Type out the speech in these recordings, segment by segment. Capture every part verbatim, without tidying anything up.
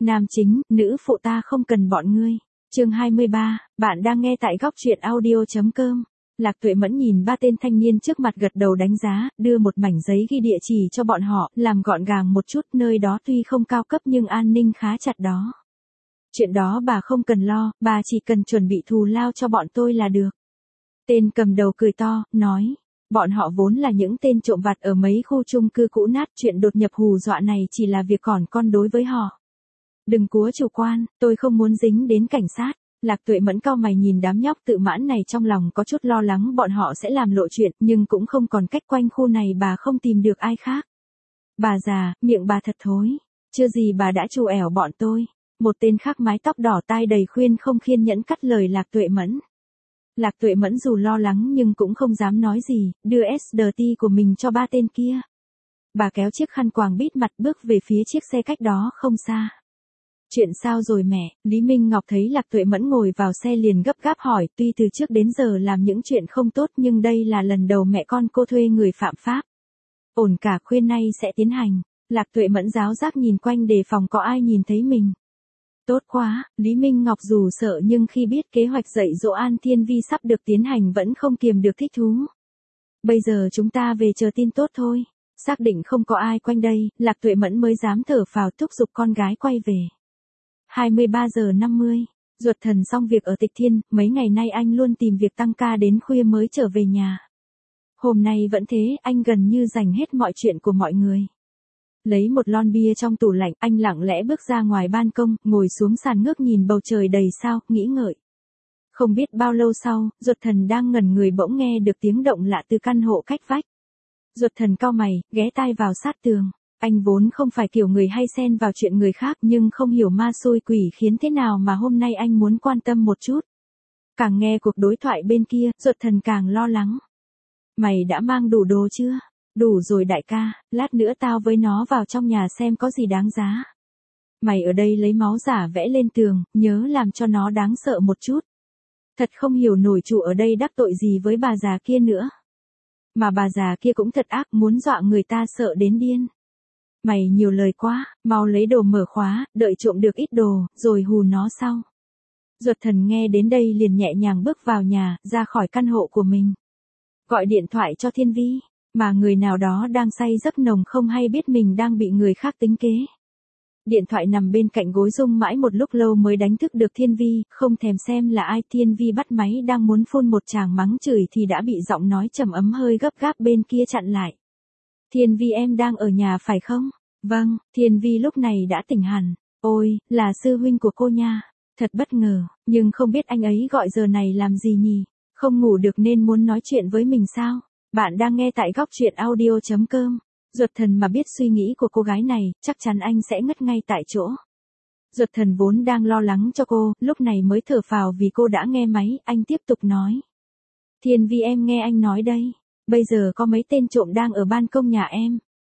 Nam chính, nữ phụ ta không cần bọn ngươi. Chương hai mươi ba, bạn đang nghe tại góc truyện audio.com. Lạc Tuệ Mẫn nhìn ba tên thanh niên trước mặt gật đầu đánh giá, đưa một mảnh giấy ghi địa chỉ cho bọn họ, làm gọn gàng một chút, nơi đó tuy không cao cấp nhưng an ninh khá chặt đó. Chuyện đó bà không cần lo, bà chỉ cần chuẩn bị thù lao cho bọn tôi là được. Tên cầm đầu cười to, nói. Bọn họ vốn là những tên trộm vặt ở mấy khu chung cư cũ nát, chuyện đột nhập hù dọa này chỉ là việc còn con đối với họ. Đừng cúa chủ quan, tôi không muốn dính đến cảnh sát. Lạc Tuệ Mẫn cau mày nhìn đám nhóc tự mãn này, trong lòng có chút lo lắng bọn họ sẽ làm lộ chuyện, nhưng cũng không còn cách, quanh khu này bà không tìm được ai khác. Bà già, miệng bà thật thối. Chưa gì bà đã trù ẻo bọn tôi. Một tên khác mái tóc đỏ tai đầy khuyên không kiên nhẫn cắt lời Lạc Tuệ Mẫn. Lạc Tuệ Mẫn dù lo lắng nhưng cũng không dám nói gì, đưa ét đê tê của mình cho ba tên kia. Bà kéo chiếc khăn quàng bít mặt bước về phía chiếc xe cách đó không xa. Chuyện sao rồi mẹ? Lý Minh Ngọc thấy Lạc Tuệ Mẫn ngồi vào xe liền gấp gáp hỏi, tuy từ trước đến giờ làm những chuyện không tốt nhưng đây là lần đầu mẹ con cô thuê người phạm pháp. Ổn cả, khuyên nay sẽ tiến hành. Lạc Tuệ Mẫn giáo giác nhìn quanh đề phòng có ai nhìn thấy mình. Tốt quá, Lý Minh Ngọc dù sợ nhưng khi biết kế hoạch dạy dỗ An Thiên Vi sắp được tiến hành vẫn không kiềm được thích thú. Bây giờ chúng ta về chờ tin tốt thôi. Xác định không có ai quanh đây, Lạc Tuệ Mẫn mới dám thở phào thúc giục con gái quay về. hai mươi ba giờ năm mươi, Duật Thần xong việc ở Tịch Thiên, mấy ngày nay anh luôn tìm việc tăng ca đến khuya mới trở về nhà. Hôm nay vẫn thế, anh gần như dành hết mọi chuyện của mọi người. Lấy một lon bia trong tủ lạnh, anh lặng lẽ bước ra ngoài ban công, ngồi xuống sàn ngước nhìn bầu trời đầy sao, nghĩ ngợi. Không biết bao lâu sau, Duật Thần đang ngẩn người bỗng nghe được tiếng động lạ từ căn hộ cách vách. Duật Thần cau mày, ghé tai vào sát tường. Anh vốn không phải kiểu người hay xen vào chuyện người khác nhưng không hiểu ma xui quỷ khiến thế nào mà hôm nay anh muốn quan tâm một chút. Càng nghe cuộc đối thoại bên kia, Duật Thần càng lo lắng. Mày đã mang đủ đồ chưa? Đủ rồi đại ca, lát nữa tao với nó vào trong nhà xem có gì đáng giá. Mày ở đây lấy máu giả vẽ lên tường, nhớ làm cho nó đáng sợ một chút. Thật không hiểu nổi chủ ở đây đắc tội gì với bà già kia nữa. Mà bà già kia cũng thật ác, muốn dọa người ta sợ đến điên. Mày nhiều lời quá, mau lấy đồ mở khóa, đợi trộm được ít đồ, rồi hù nó sau. Duật Thần nghe đến đây liền nhẹ nhàng bước vào nhà, ra khỏi căn hộ của mình. Gọi điện thoại cho Thiên Vi, mà người nào đó đang say giấc nồng không hay biết mình đang bị người khác tính kế. Điện thoại nằm bên cạnh gối rung mãi một lúc lâu mới đánh thức được Thiên Vi, không thèm xem là ai. Thiên Vi bắt máy đang muốn phun một tràng mắng chửi thì đã bị giọng nói trầm ấm hơi gấp gáp bên kia chặn lại. Thiên Vi em đang ở nhà phải không? Vâng, Thiên Vi lúc này đã tỉnh hẳn. Ôi, là sư huynh của cô nha. Thật bất ngờ, nhưng không biết anh ấy gọi giờ này làm gì nhỉ? Không ngủ được nên muốn nói chuyện với mình sao? Bạn đang nghe tại góc truyện audio.com. Duật Thần mà biết suy nghĩ của cô gái này, chắc chắn anh sẽ ngất ngay tại chỗ. Duật Thần vốn đang lo lắng cho cô, lúc này mới thở phào vì cô đã nghe máy, anh tiếp tục nói. Thiên Vi em nghe anh nói đây. Bây giờ có mấy tên trộm đang ở ban công nhà em.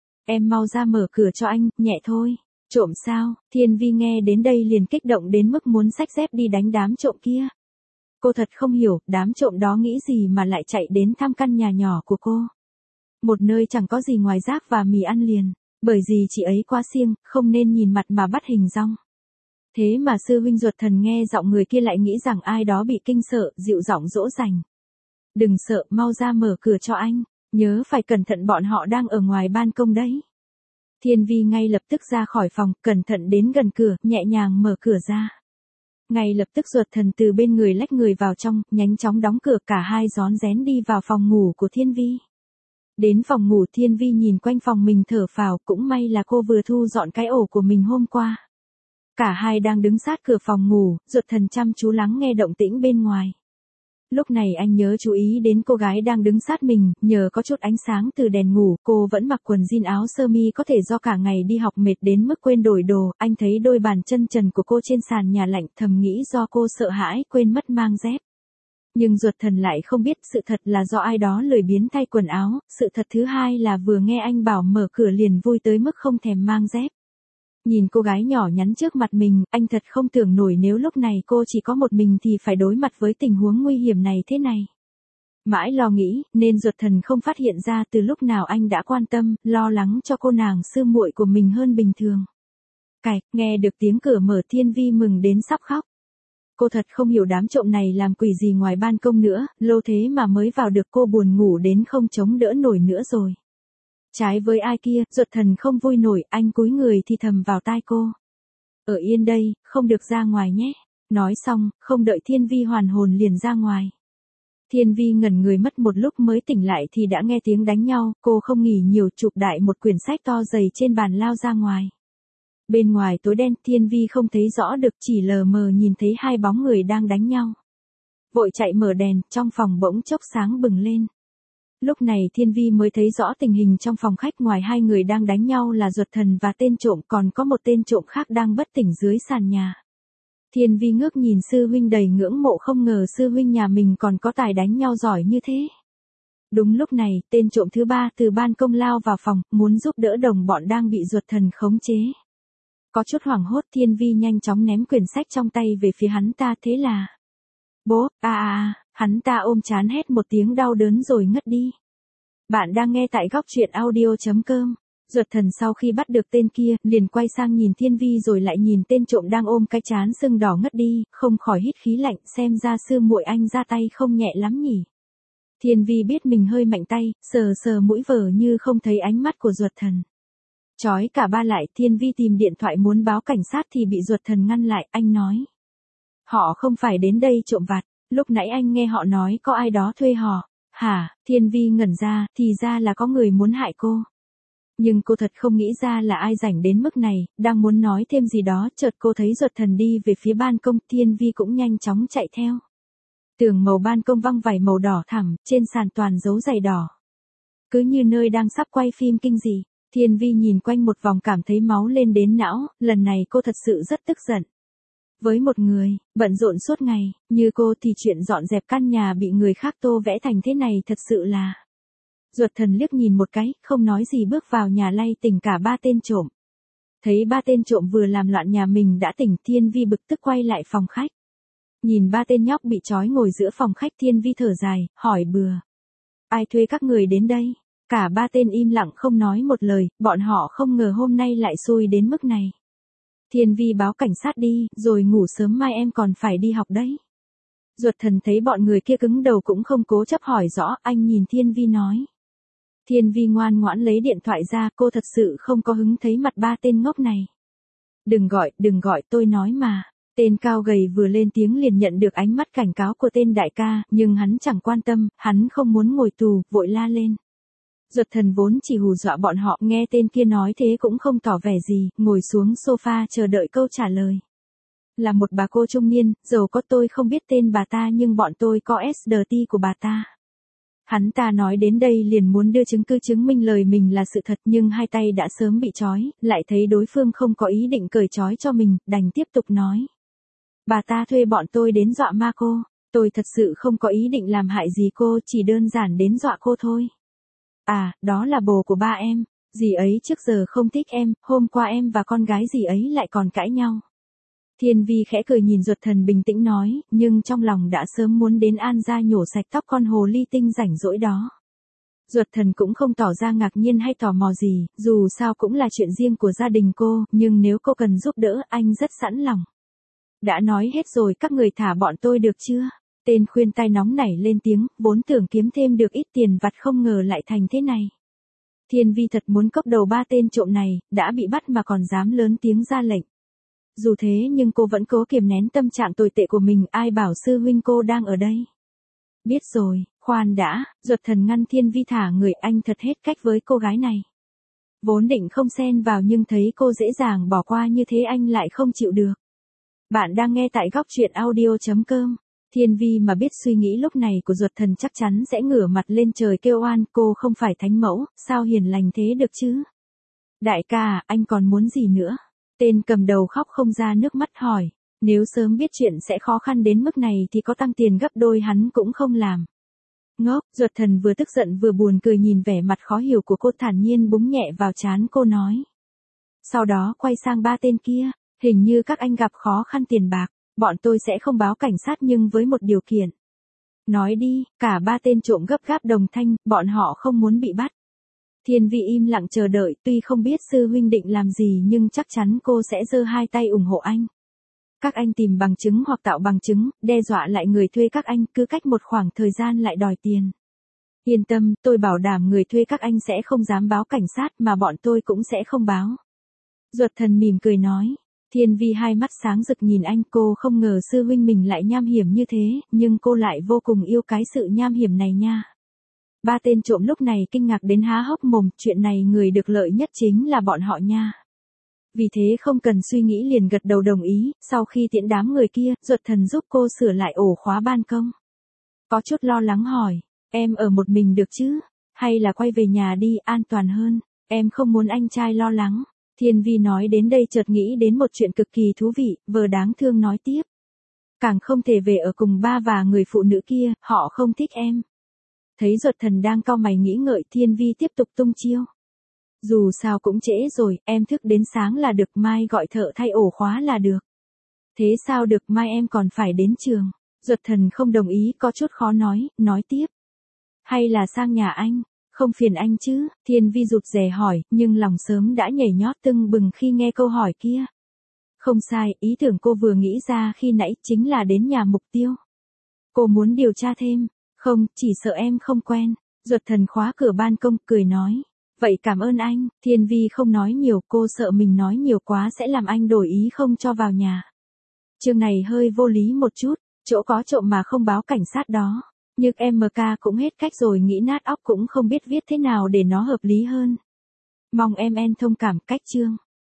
Em mau ra mở cửa cho anh, nhẹ thôi. Trộm sao? Thiên Vi nghe đến đây liền kích động đến mức muốn xách dép đi đánh đám trộm kia. Cô thật không hiểu, đám trộm đó nghĩ gì mà lại chạy đến thăm căn nhà nhỏ của cô. Một nơi chẳng có gì ngoài rác và mì ăn liền, bởi vì chị ấy quá siêng, không nên nhìn mặt mà bắt hình dong. Thế mà sư huynh Duật Thần nghe giọng người kia lại nghĩ rằng ai đó bị kinh sợ, dịu giọng dỗ dành. Đừng sợ, mau ra mở cửa cho anh, nhớ phải cẩn thận bọn họ đang ở ngoài ban công đấy. Thiên Vi ngay lập tức ra khỏi phòng, cẩn thận đến gần cửa, nhẹ nhàng mở cửa ra. Ngay lập tức Duật Thần từ bên người lách người vào trong, nhanh chóng đóng cửa, cả hai rón rén đi vào phòng ngủ của Thiên Vi. Đến phòng ngủ Thiên Vi nhìn quanh phòng mình thở phào, cũng may là cô vừa thu dọn cái ổ của mình hôm qua. Cả hai đang đứng sát cửa phòng ngủ, Duật Thần chăm chú lắng nghe động tĩnh bên ngoài. Lúc này anh nhớ chú ý đến cô gái đang đứng sát mình, nhờ có chút ánh sáng từ đèn ngủ, cô vẫn mặc quần jean áo sơ mi, có thể do cả ngày đi học mệt đến mức quên đổi đồ, anh thấy đôi bàn chân trần của cô trên sàn nhà lạnh, thầm nghĩ do cô sợ hãi quên mất mang dép. Nhưng Duật Thần lại không biết sự thật là do ai đó lười biếng thay quần áo, sự thật thứ hai là vừa nghe anh bảo mở cửa liền vui tới mức không thèm mang dép. Nhìn cô gái nhỏ nhắn trước mặt mình, anh thật không tưởng nổi nếu lúc này cô chỉ có một mình thì phải đối mặt với tình huống nguy hiểm này thế này. Mãi lo nghĩ, nên Duật Thần không phát hiện ra từ lúc nào anh đã quan tâm, lo lắng cho cô nàng sư muội của mình hơn bình thường. Cạch, nghe được tiếng cửa mở Thiên Vi mừng đến sắp khóc. Cô thật không hiểu đám trộm này làm quỷ gì ngoài ban công nữa, lâu thế mà mới vào được, cô buồn ngủ đến không chống đỡ nổi nữa rồi. Trái với ai kia, Duật Thần không vui nổi, anh cúi người thì thầm vào tai cô. Ở yên đây, không được ra ngoài nhé. Nói xong, không đợi Thiên Vi hoàn hồn liền ra ngoài. Thiên Vi ngẩn người mất một lúc mới tỉnh lại thì đã nghe tiếng đánh nhau, cô không nghỉ nhiều chụp đại một quyển sách to dày trên bàn lao ra ngoài. Bên ngoài tối đen, Thiên Vi không thấy rõ được, chỉ lờ mờ nhìn thấy hai bóng người đang đánh nhau. Vội chạy mở đèn, trong phòng bỗng chốc sáng bừng lên. Lúc này Thiên Vi mới thấy rõ tình hình trong phòng khách, ngoài hai người đang đánh nhau là Duật Thần và tên trộm, còn có một tên trộm khác đang bất tỉnh dưới sàn nhà. Thiên Vi ngước nhìn sư huynh đầy ngưỡng mộ, không ngờ sư huynh nhà mình còn có tài đánh nhau giỏi như thế. Đúng lúc này, tên trộm thứ ba từ ban công lao vào phòng, muốn giúp đỡ đồng bọn đang bị Duật Thần khống chế. Có chút hoảng hốt, Thiên Vi nhanh chóng ném quyển sách trong tay về phía hắn ta, thế là... Bố, a a a, hắn ta ôm chán hét một tiếng đau đớn rồi ngất đi. Bạn đang nghe tại góc truyện audio chấm com. Duật Thần sau khi bắt được tên kia, liền quay sang nhìn Thiên Vi rồi lại nhìn tên trộm đang ôm cái trán sưng đỏ ngất đi, không khỏi hít khí lạnh, xem ra sư muội anh ra tay không nhẹ lắm nhỉ. Thiên Vi biết mình hơi mạnh tay, sờ sờ mũi vờ như không thấy ánh mắt của Duật Thần. Chói cả ba lại, Thiên Vi tìm điện thoại muốn báo cảnh sát thì bị Duật Thần ngăn lại, anh nói. Họ không phải đến đây trộm vặt, lúc nãy anh nghe họ nói có ai đó thuê họ. Hả? Thiên Vi ngẩn ra, thì ra là có người muốn hại cô. Nhưng cô thật không nghĩ ra là ai rảnh đến mức này, đang muốn nói thêm gì đó, chợt cô thấy Duật Thần đi về phía ban công, Thiên Vi cũng nhanh chóng chạy theo. Tường màu ban công văng vải màu đỏ thẳm, trên sàn toàn dấu giày đỏ. Cứ như nơi đang sắp quay phim kinh dị. Thiên Vi nhìn quanh một vòng cảm thấy máu lên đến não, lần này cô thật sự rất tức giận. Với một người, bận rộn suốt ngày, như cô thì chuyện dọn dẹp căn nhà bị người khác tô vẽ thành thế này thật sự là... Duật Thần liếc nhìn một cái, không nói gì bước vào nhà lay tỉnh cả ba tên trộm. Thấy ba tên trộm vừa làm loạn nhà mình đã tỉnh, Thiên Vi bực tức quay lại phòng khách. Nhìn ba tên nhóc bị trói ngồi giữa phòng khách, Thiên Vi thở dài, hỏi bừa. Ai thuê các người đến đây? Cả ba tên im lặng không nói một lời, bọn họ không ngờ hôm nay lại xui đến mức này. Thiên Vi báo cảnh sát đi, rồi ngủ sớm mai em còn phải đi học đấy. Duật Thần thấy bọn người kia cứng đầu cũng không cố chấp hỏi rõ, anh nhìn Thiên Vi nói. Thiên Vi ngoan ngoãn lấy điện thoại ra, cô thật sự không có hứng thấy mặt ba tên ngốc này. Đừng gọi, đừng gọi, tôi nói mà. Tên cao gầy vừa lên tiếng liền nhận được ánh mắt cảnh cáo của tên đại ca, nhưng hắn chẳng quan tâm, hắn không muốn ngồi tù, vội la lên. Duật Thần vốn chỉ hù dọa bọn họ, nghe tên kia nói thế cũng không tỏ vẻ gì, ngồi xuống sofa chờ đợi câu trả lời. Là một bà cô trung niên, giàu có, tôi không biết tên bà ta nhưng bọn tôi có ét đê tê của bà ta. Hắn ta nói đến đây liền muốn đưa chứng cứ chứng minh lời mình là sự thật, nhưng hai tay đã sớm bị trói, lại thấy đối phương không có ý định cởi trói cho mình, đành tiếp tục nói. Bà ta thuê bọn tôi đến dọa ma cô, tôi thật sự không có ý định làm hại gì cô, chỉ đơn giản đến dọa cô thôi. À, đó là bồ của ba em, dì ấy trước giờ không thích em, hôm qua em và con gái dì ấy lại còn cãi nhau. Thiên Vi khẽ cười nhìn Duật Thần bình tĩnh nói, nhưng trong lòng đã sớm muốn đến An gia nhổ sạch tóc con hồ ly tinh rảnh rỗi đó. Duật Thần cũng không tỏ ra ngạc nhiên hay tò mò gì, dù sao cũng là chuyện riêng của gia đình cô, nhưng nếu cô cần giúp đỡ, anh rất sẵn lòng. Đã nói hết rồi, các người thả bọn tôi được chưa? Tên khuyên tai nóng nảy lên tiếng, vốn tưởng kiếm thêm được ít tiền vặt không ngờ lại thành thế này. Thiên Vi thật muốn cốc đầu ba tên trộm này, đã bị bắt mà còn dám lớn tiếng ra lệnh. Dù thế nhưng cô vẫn cố kiềm nén tâm trạng tồi tệ của mình, ai bảo sư huynh cô đang ở đây. Biết rồi, khoan đã, Duật Thần ngăn Thiên Vi thả người, anh thật hết cách với cô gái này. Vốn định không xen vào nhưng thấy cô dễ dàng bỏ qua như thế anh lại không chịu được. Bạn đang nghe tại góc truyện audio chấm com. Thiên Vi mà biết suy nghĩ lúc này của Duật Thần chắc chắn sẽ ngửa mặt lên trời kêu oan, cô không phải thánh mẫu, sao hiền lành thế được chứ? Đại ca, anh còn muốn gì nữa? Tên cầm đầu khóc không ra nước mắt hỏi, nếu sớm biết chuyện sẽ khó khăn đến mức này thì có tăng tiền gấp đôi hắn cũng không làm. Ngốc, Duật Thần vừa tức giận vừa buồn cười nhìn vẻ mặt khó hiểu của cô, thản nhiên búng nhẹ vào trán cô nói. Sau đó quay sang ba tên kia, hình như các anh gặp khó khăn tiền bạc, bọn tôi sẽ không báo cảnh sát nhưng với một điều kiện. Nói đi, cả ba tên trộm gấp gáp đồng thanh, bọn họ không muốn bị bắt. Thiên Vi im lặng chờ đợi, tuy không biết sư huynh định làm gì nhưng chắc chắn cô sẽ giơ hai tay ủng hộ anh. Các anh tìm bằng chứng hoặc tạo bằng chứng, đe dọa lại người thuê các anh, cứ cách một khoảng thời gian lại đòi tiền. Yên tâm, tôi bảo đảm người thuê các anh sẽ không dám báo cảnh sát mà bọn tôi cũng sẽ không báo. Duật Thần mỉm cười nói. Thiên Vi hai mắt sáng rực nhìn anh, cô không ngờ sư huynh mình lại nham hiểm như thế, nhưng cô lại vô cùng yêu cái sự nham hiểm này nha. Ba tên trộm lúc này kinh ngạc đến há hốc mồm, chuyện này người được lợi nhất chính là bọn họ nha. Vì thế không cần suy nghĩ liền gật đầu đồng ý, sau khi tiễn đám người kia, Duật Thần giúp cô sửa lại ổ khóa ban công. Có chút lo lắng hỏi, em ở một mình được chứ? Hay là quay về nhà đi, an toàn hơn, em không muốn anh trai lo lắng. Thiên Vi nói đến đây chợt nghĩ đến một chuyện cực kỳ thú vị, vừa đáng thương nói tiếp. Càng không thể về ở cùng ba và người phụ nữ kia, họ không thích em. Thấy Duật Thần đang cau mày nghĩ ngợi, Thiên Vi tiếp tục tung chiêu. Dù sao cũng trễ rồi, em thức đến sáng là được, mai gọi thợ thay ổ khóa là được. Thế sao được, mai em còn phải đến trường. Duật Thần không đồng ý, có chút khó nói, nói tiếp. Hay là sang nhà anh, không phiền anh chứ? Thiên Vi rụt rè hỏi, nhưng lòng sớm đã nhảy nhót tưng bừng khi nghe câu hỏi kia. Không sai, ý tưởng cô vừa nghĩ ra khi nãy chính là đến nhà mục tiêu. Cô muốn điều tra thêm. Không, chỉ sợ em không quen. Duật Thần khóa cửa ban công, cười nói. Vậy cảm ơn anh. Thiên Vi không nói nhiều, cô sợ mình nói nhiều quá sẽ làm anh đổi ý không cho vào nhà. Chương này hơi vô lý một chút, chỗ có trộm mà không báo cảnh sát đó. Nhưng em ca cũng hết cách rồi, nghĩ nát óc cũng không biết viết thế nào để nó hợp lý hơn. Mong em en thông cảm. Cách chương